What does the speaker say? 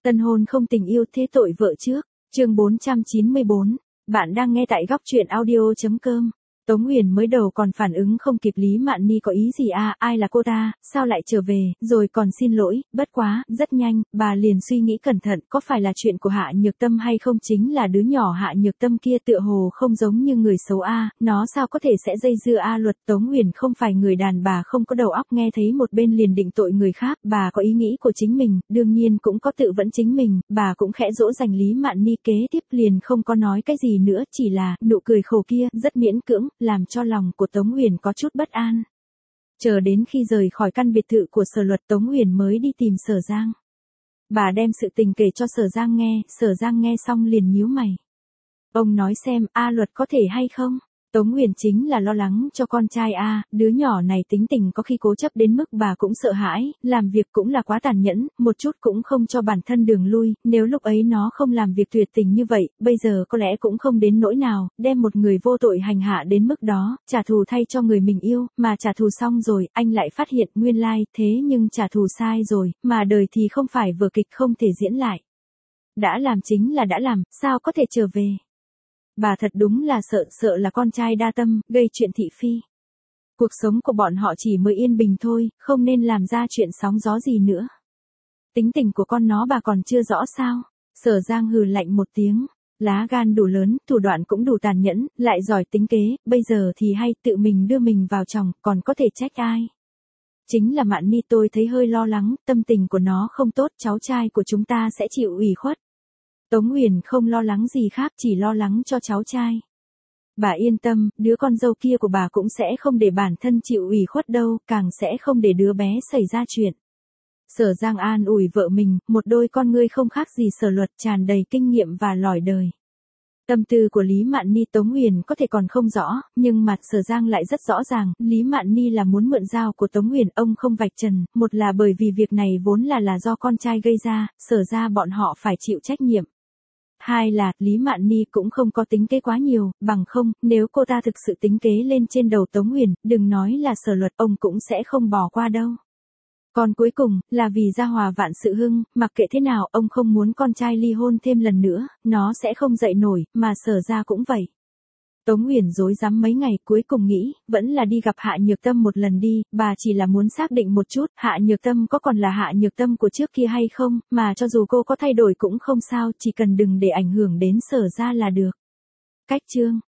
Tân hôn không tình yêu thế tội vợ trước. Chương 494. Bạn đang nghe tại góc truyện audio.com. Tống Huyền mới đầu còn phản ứng không kịp Lý Mạn Ni có ý gì à, ai là cô ta, sao lại trở về, rồi còn xin lỗi, bất quá, rất nhanh, bà liền suy nghĩ cẩn thận, có phải là chuyện của Hạ Nhược Tâm hay không, chính là đứa nhỏ Hạ Nhược Tâm kia tựa hồ không giống như người xấu a, nó sao có thể sẽ dây dưa a luật. Tống Huyền không phải người đàn bà không có đầu óc, nghe thấy một bên liền định tội người khác, bà có ý nghĩ của chính mình, đương nhiên cũng có tự vẫn chính mình, bà cũng khẽ dỗ dành Lý Mạn Ni, kế tiếp liền không có nói cái gì nữa, chỉ là, nụ cười khổ kia, rất miễn cưỡng, làm cho lòng của Tống Huyền có chút bất an. Chờ đến khi rời khỏi căn biệt thự của Sở Luật, Tống Huyền mới đi tìm Sở Giang. Bà đem sự tình kể cho Sở Giang nghe, Sở Giang nghe xong liền nhíu mày. Ông nói xem, A Luật có thể hay không? Tống Huyền chính là lo lắng cho con trai a, đứa nhỏ này tính tình có khi cố chấp đến mức bà cũng sợ hãi, làm việc cũng là quá tàn nhẫn, một chút cũng không cho bản thân đường lui, nếu lúc ấy nó không làm việc tuyệt tình như vậy, bây giờ có lẽ cũng không đến nỗi nào, đem một người vô tội hành hạ đến mức đó, trả thù thay cho người mình yêu, mà trả thù xong rồi, anh lại phát hiện nguyên lai, thế nhưng trả thù sai rồi, mà đời thì không phải vở kịch không thể diễn lại. Đã làm chính là đã làm, sao có thể trở về? Bà thật đúng là sợ là con trai đa tâm, gây chuyện thị phi. Cuộc sống của bọn họ chỉ mới yên bình thôi, không nên làm ra chuyện sóng gió gì nữa. Tính tình của con nó bà còn chưa rõ sao? Sở Giang hừ lạnh một tiếng, lá gan đủ lớn, thủ đoạn cũng đủ tàn nhẫn, lại giỏi tính kế, bây giờ thì hay tự mình đưa mình vào chồng, còn có thể trách ai? Chính là Mạn Ni, tôi thấy hơi lo lắng, tâm tình của nó không tốt, cháu trai của chúng ta sẽ chịu ủy khuất. Tống Huyền không lo lắng gì khác, chỉ lo lắng cho cháu trai. Bà yên tâm, đứa con dâu kia của bà cũng sẽ không để bản thân chịu ủy khuất đâu, càng sẽ không để đứa bé xảy ra chuyện. Sở Giang an ủi vợ mình, một đôi con ngươi không khác gì Sở Luật, tràn đầy kinh nghiệm và lỏi đời. Tâm tư của Lý Mạn Ni Tống Huyền có thể còn không rõ, nhưng mặt Sở Giang lại rất rõ ràng, Lý Mạn Ni là muốn mượn dao của Tống Huyền, ông không vạch trần, một là bởi vì việc này vốn là do con trai gây ra, Sở ra bọn họ phải chịu trách nhiệm. Hai là, Lý Mạn Ni cũng không có tính kế quá nhiều, bằng không, nếu cô ta thực sự tính kế lên trên đầu Tống Huyền, đừng nói là Sở Luật, ông cũng sẽ không bỏ qua đâu. Còn cuối cùng, là vì gia hòa vạn sự hưng, mặc kệ thế nào, ông không muốn con trai ly hôn thêm lần nữa, nó sẽ không dậy nổi, mà Sở ra cũng vậy. Tống Huyền rối rắm mấy ngày, cuối cùng nghĩ, vẫn là đi gặp Hạ Nhược Tâm một lần đi, bà chỉ là muốn xác định một chút, Hạ Nhược Tâm có còn là Hạ Nhược Tâm của trước kia hay không, mà cho dù cô có thay đổi cũng không sao, chỉ cần đừng để ảnh hưởng đến Sở ra là được. Cách chương